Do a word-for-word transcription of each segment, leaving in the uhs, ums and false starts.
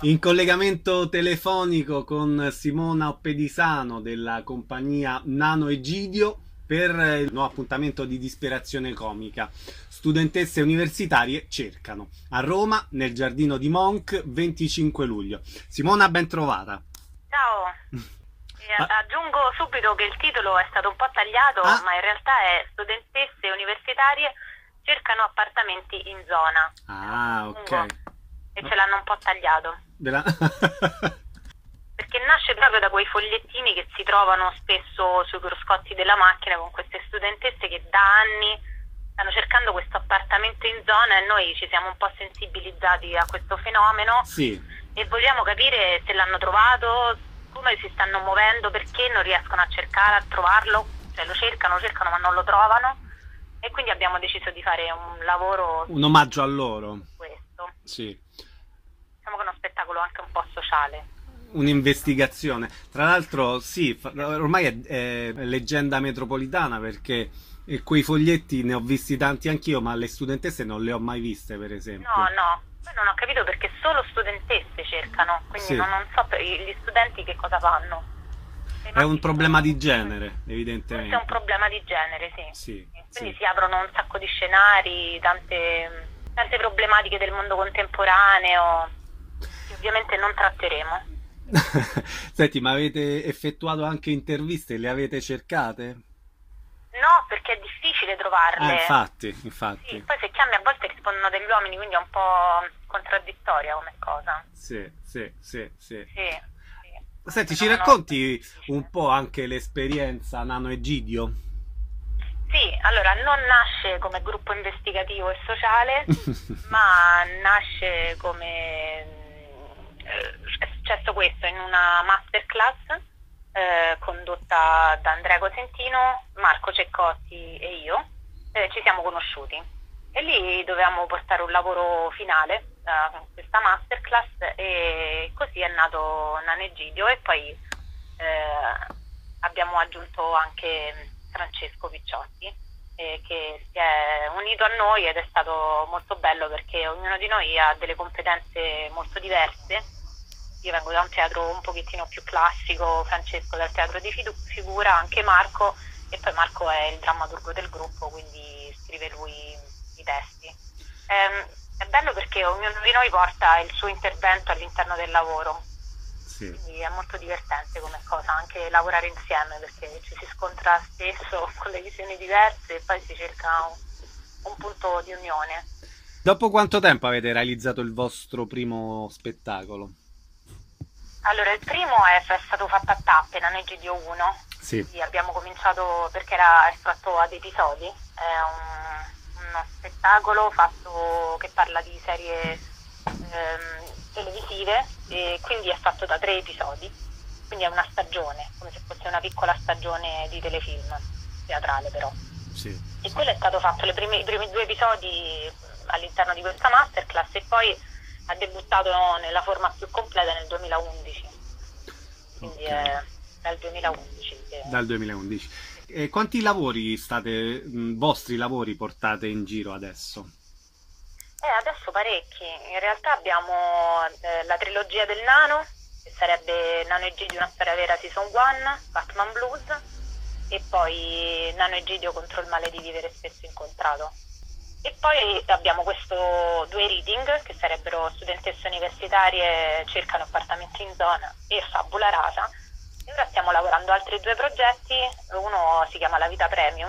In collegamento telefonico con Simona Oppedisano della compagnia Nano Egidio per il nuovo appuntamento di Disperazione Comica. Studentesse universitarie cercano a Roma nel giardino di Monk venticinque luglio. Simona, ben trovata. Ciao, e Ah, aggiungo subito che il titolo è stato un po' tagliato, ah, ma in realtà è studentesse universitarie cercano appartamenti in zona. È un po' ah, ok. lungo e ce l'hanno un po' tagliato, Vera- perché nasce proprio da quei fogliettini che si trovano spesso sui cruscotti della macchina con queste studentesse che da anni stanno cercando questo appartamento in zona e noi ci siamo un po' sensibilizzati a questo fenomeno Sì. e vogliamo capire se l'hanno trovato, come si stanno muovendo, perché non riescono a cercare, a trovarlo, cioè lo cercano, lo cercano ma non lo trovano e quindi abbiamo deciso di fare un lavoro Un omaggio a loro. su questo. Sì. Diciamo che è uno spettacolo anche un po' sociale. Un'investigazione. Tra l'altro, sì, fa- ormai è, è leggenda metropolitana perché eh, quei foglietti ne ho visti tanti anch'io, ma le studentesse non le ho mai viste, per No, esempio. no, poi non ho capito perché solo studentesse cercano, quindi Sì, non, non so per gli studenti che cosa fanno. I è un maschi problema sono... di genere, Questo è un evidentemente. problema di genere, sì. Sì, Sì. Quindi sì. si aprono un sacco di scenari, tante, tante problematiche del mondo contemporaneo, che ovviamente non tratteremo. Senti, ma avete effettuato anche interviste? Le avete cercate? No, perché è difficile Ah, trovarle. infatti, Sì, infatti. poi se chiami a volte rispondono degli uomini, quindi è un po' contraddittoria come cosa. Sì, sì, sì, sì. Sì, sì, è un Senti, ci fenomeno racconti un difficile. po' anche l'esperienza Nano Egidio? Sì, allora non nasce come gruppo investigativo e sociale, ma nasce come mm, eh, è successo questo in una masterclass eh, condotta da Andrea Cosentino, Marco Ceccotti e io. Eh, ci siamo conosciuti e lì dovevamo portare un lavoro finale a questa masterclass e così è nato Nanegidio e poi eh, abbiamo aggiunto anche Francesco Picciotti eh, che si è unito a noi ed è stato molto bello perché ognuno di noi ha delle competenze molto diverse. Io vengo da un teatro un pochettino più classico, Francesco dal teatro di fidu- figura, anche Marco, e poi Marco è il drammaturgo del gruppo, quindi scrive lui i testi. Ehm, è bello perché ognuno di noi porta il suo intervento all'interno del lavoro, Sì. quindi è molto divertente come cosa, anche lavorare insieme perché ci si scontra spesso con le visioni diverse e poi si cerca un, un punto di unione. Dopo quanto tempo avete realizzato il vostro primo spettacolo? Allora, il primo è, è stato fatto a tappe, Nano Egidio uno, Sì. quindi abbiamo cominciato perché era è fatto ad episodi, è un, uno spettacolo fatto che parla di serie ehm, televisive e quindi è fatto da tre episodi, quindi è una stagione, come se fosse una piccola stagione di telefilm, teatrale però. Sì, E sì. quello è stato fatto le prime- i primi due episodi all'interno di questa masterclass e poi ha debuttato nella forma più completa nel duemilaundici, quindi Ok, è dal duemilaundici che... dal duemilaundici. Sì. E quanti lavori state, mh, vostri lavori portate in giro adesso? Eh, adesso parecchi, in realtà abbiamo eh, la trilogia del Nano, che sarebbe Nano Egidio una storia vera season uno, Batman Blues, e poi Nano Egidio contro il male di vivere spesso incontrato. E poi abbiamo questo due reading, che sarebbero studentesse universitarie cercano appartamenti in zona e Fabula Rasa. E ora stiamo lavorando a altri due progetti, uno si chiama La Vita Premium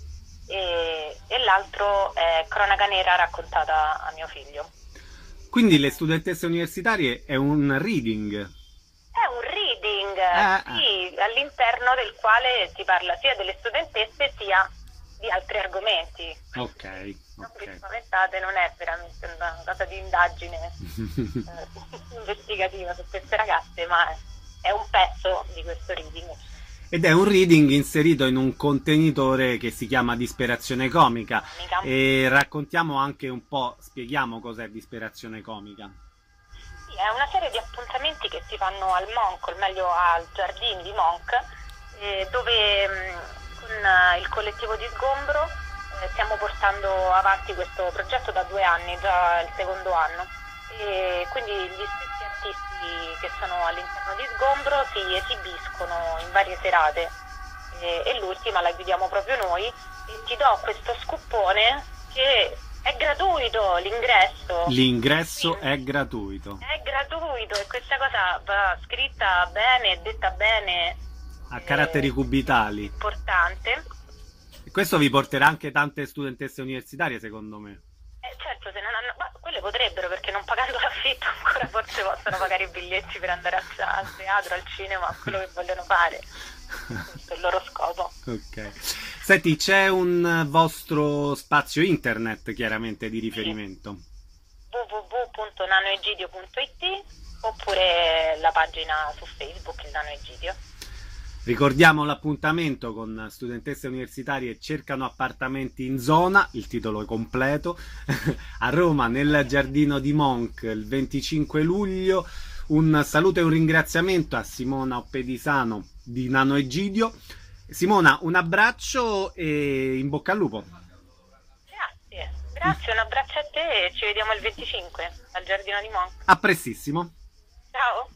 e, e l'altro è Cronaca Nera raccontata a mio figlio. Quindi le studentesse universitarie è un reading. È un reading, Ah, ah. sì, all'interno del quale si parla sia delle studentesse sia di altri argomenti. Ok, Quindi non vi ok. spaventate, non è veramente una cosa di indagine eh, investigativa su queste ragazze, ma è, è un pezzo di questo reading. Ed è un reading inserito in un contenitore che si chiama Disperazione Comica. Amica. E raccontiamo anche un po', spieghiamo cos'è Disperazione Comica. Sì, è una serie di appuntamenti che si fanno al Monk, o meglio al giardino di Monk, eh, dove mh, con eh, il collettivo di Sgombro eh, stiamo portando avanti questo progetto da due anni, già il secondo anno, e quindi gli stessi artisti che sono all'interno di Sgombro si esibiscono in varie serate e, e l'ultima la chiudiamo proprio noi, e ti do questo scoopone che è gratuito l'ingresso. L'ingresso Quindi è gratuito. è gratuito, e questa cosa va scritta bene, detta bene, A caratteri eh, cubitali. importante. E questo vi porterà anche tante studentesse universitarie, secondo me. Eh, certo, se non hanno, ma quelle potrebbero, perché non pagando l'affitto ancora forse possono pagare i biglietti per andare a, al teatro, al cinema, quello che vogliono fare. Questo è il loro scopo. Ok. Senti, c'è un vostro spazio internet chiaramente di riferimento? w w w punto nanoegidio punto i t oppure la pagina su Facebook, il Nano Egidio. Ricordiamo l'appuntamento con studentesse universitarie cercano appartamenti in zona, il titolo è completo, a Roma nel Giardino di Monk il venticinque luglio. Un saluto e un ringraziamento a Simona Oppedisano di Nano Egidio. Simona, un abbraccio e in bocca al lupo. Grazie, grazie, un abbraccio a te e ci vediamo il venticinque al Giardino di Monk. A prestissimo. Ciao!